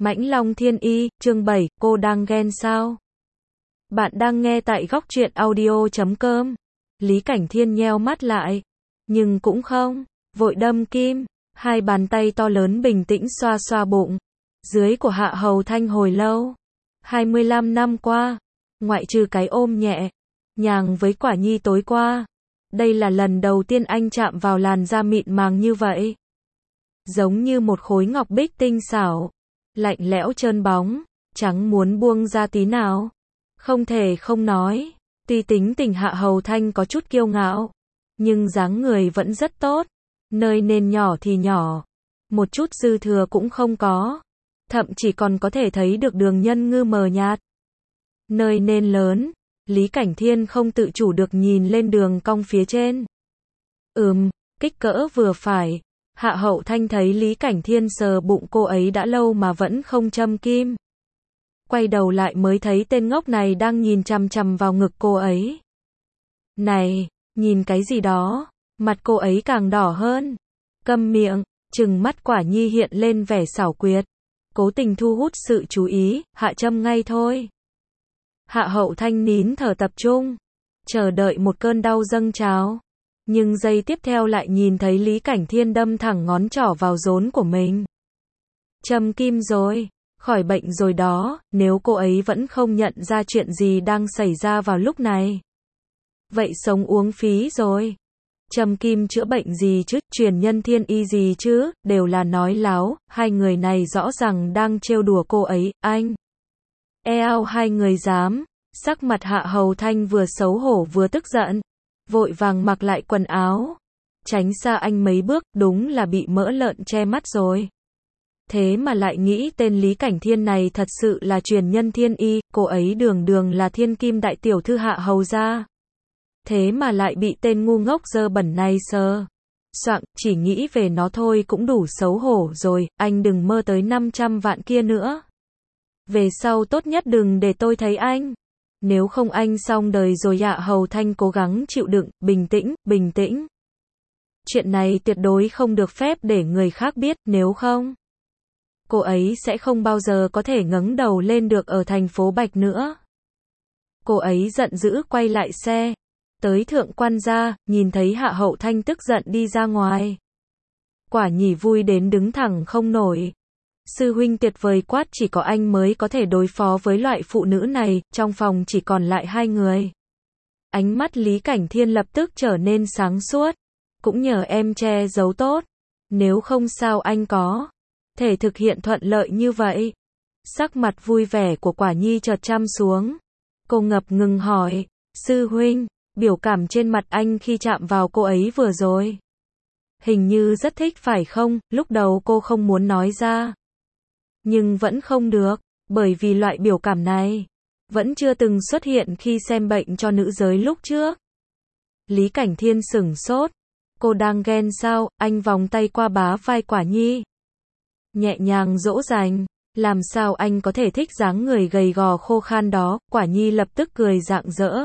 Mãnh Long Thiên Y, chương 7, cô đang ghen sao? Bạn đang nghe tại góc truyện audio.com. Lý Cảnh Thiên nheo mắt lại, nhưng cũng không vội đâm kim, hai bàn tay to lớn bình tĩnh xoa xoa bụng dưới của Hạ Hầu Thanh hồi lâu. 25 năm qua, ngoại trừ cái ôm nhẹ nhàng với Quả Nhi tối qua, đây là lần đầu tiên anh chạm vào làn da mịn màng như vậy. Giống như một khối ngọc bích tinh xảo, lạnh lẽo trơn bóng, chẳng muốn buông ra tí nào. Không thể không nói, tuy tính tình Hạ Hầu Thanh có chút kiêu ngạo, nhưng dáng người vẫn rất tốt, nơi nên nhỏ thì nhỏ, một chút dư thừa cũng không có, thậm chí còn có thể thấy được đường nhân ngư mờ nhạt. Nơi nên lớn, Lý Cảnh Thiên không tự chủ được nhìn lên đường cong phía trên. Kích cỡ vừa phải. Hạ Hậu Thanh thấy Lý Cảnh Thiên sờ bụng cô ấy đã lâu mà vẫn không châm kim. Quay đầu lại mới thấy tên ngốc này đang nhìn chằm chằm vào ngực cô ấy. Này, nhìn cái gì đó? Mặt cô ấy càng đỏ hơn. Câm miệng, trừng mắt Quả Nhi hiện lên vẻ xảo quyệt. Cố tình thu hút sự chú ý, hạ châm ngay thôi. Hạ Hậu Thanh nín thở tập trung, chờ đợi một cơn đau dâng trào. Nhưng giây tiếp theo lại nhìn thấy Lý Cảnh Thiên đâm thẳng ngón trỏ vào rốn của mình. Châm kim rồi, khỏi bệnh rồi đó, nếu cô ấy vẫn không nhận ra chuyện gì đang xảy ra vào lúc này. Vậy sống uống phí rồi. Châm kim chữa bệnh gì chứ, truyền nhân thiên y gì chứ, đều là nói láo, hai người này rõ ràng đang trêu đùa cô ấy, anh. Eo hai người dám, sắc mặt Hạ Hầu Thanh vừa xấu hổ vừa tức giận. Vội vàng mặc lại quần áo, tránh xa anh mấy bước, đúng là bị mỡ lợn che mắt rồi. Thế mà lại nghĩ tên Lý Cảnh Thiên này thật sự là truyền nhân thiên y, cô ấy đường đường là thiên kim đại tiểu thư Hạ Hầu gia. Thế mà lại bị tên ngu ngốc dơ bẩn này sờ soạng, chỉ nghĩ về nó thôi cũng đủ xấu hổ rồi, anh đừng mơ tới 500 vạn kia nữa. Về sau tốt nhất đừng để tôi thấy anh. Nếu không anh xong đời rồi. Hạ Hầu Thanh cố gắng chịu đựng, bình tĩnh. Chuyện này tuyệt đối không được phép để người khác biết, nếu không, cô ấy sẽ không bao giờ có thể ngẩng đầu lên được ở thành phố Bạch nữa. Cô ấy giận dữ quay lại xe, tới Thượng Quan gia, nhìn thấy Hạ Hậu Thanh tức giận đi ra ngoài. Quả Nhi vui đến đứng thẳng không nổi. Sư huynh tuyệt vời quát, chỉ có anh mới có thể đối phó với loại phụ nữ này, trong phòng chỉ còn lại hai người. Ánh mắt Lý Cảnh Thiên lập tức trở nên sáng suốt, cũng nhờ em che giấu tốt, nếu không sao anh có thể thực hiện thuận lợi như vậy. Sắc mặt vui vẻ của Quả Nhi chợt chăm xuống, cô ngập ngừng hỏi, sư huynh, biểu cảm trên mặt anh khi chạm vào cô ấy vừa rồi, hình như rất thích phải không? Lúc đầu cô không muốn nói ra, nhưng vẫn không được, bởi vì loại biểu cảm này vẫn chưa từng xuất hiện khi xem bệnh cho nữ giới lúc trước. Lý Cảnh Thiên sửng sốt, cô đang ghen sao? Anh vòng tay qua bá vai Quả Nhi, nhẹ nhàng dỗ dành, làm sao anh có thể thích dáng người gầy gò khô khan đó? Quả Nhi lập tức cười rạng rỡ.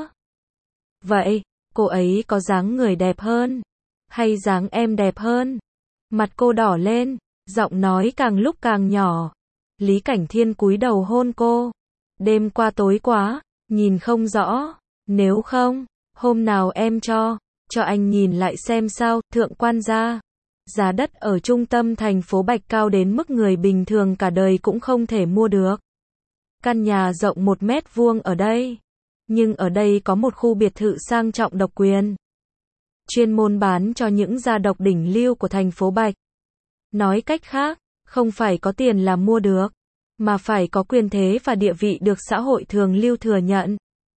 Vậy, cô ấy có dáng người đẹp hơn, hay dáng em đẹp hơn? Mặt cô đỏ lên, giọng nói càng lúc càng nhỏ. Lý Cảnh Thiên cúi đầu hôn cô. Đêm qua tối quá, nhìn không rõ. Nếu không, hôm nào em cho anh nhìn lại xem sao. Thượng Quan gia, giá đất ở trung tâm thành phố Bạch cao đến mức người bình thường cả đời cũng không thể mua được. Căn nhà rộng 1 mét vuông ở đây. Nhưng ở đây có một khu biệt thự sang trọng độc quyền, chuyên môn bán cho những gia độc đỉnh lưu của thành phố Bạch. Nói cách khác, không phải có tiền là mua được, mà phải có quyền thế và địa vị được xã hội thường lưu thừa nhận.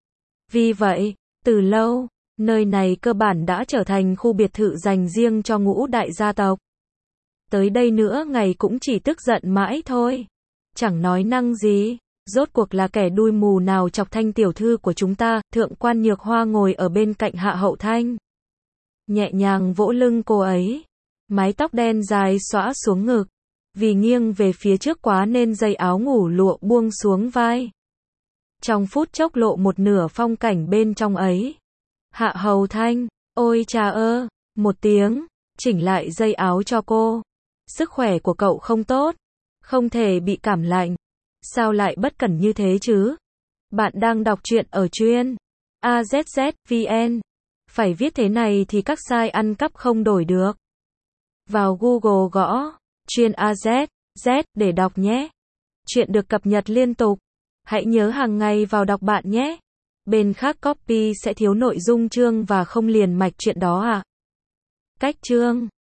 Vì vậy, từ lâu, nơi này cơ bản đã trở thành khu biệt thự dành riêng cho ngũ đại gia tộc. Tới đây nữa ngày cũng chỉ tức giận mãi thôi. Chẳng nói năng gì, rốt cuộc là kẻ đuôi mù nào chọc Thanh tiểu thư của chúng ta? Thượng Quan Nhược Hoa ngồi ở bên cạnh Hạ Hậu Thanh, nhẹ nhàng vỗ lưng cô ấy. Mái tóc đen dài xõa xuống ngực, vì nghiêng về phía trước quá nên dây áo ngủ lụa buông xuống vai. Trong phút chốc lộ một nửa phong cảnh bên trong ấy. Hạ Hầu Thanh, ôi chà ơ, một tiếng, chỉnh lại dây áo cho cô. Sức khỏe của cậu không tốt. Không thể bị cảm lạnh. Sao lại bất cẩn như thế chứ? Bạn đang đọc truyện ở chuyên AZZ.vn. Phải viết thế này thì các site ăn cắp không đổi được. Vào Google gõ chuyên AZZ để đọc nhé. Chuyện được cập nhật liên tục. Hãy nhớ hàng ngày vào đọc bạn nhé. Bên khác copy sẽ thiếu nội dung chương và không liền mạch chuyện đó ạ. Cách chương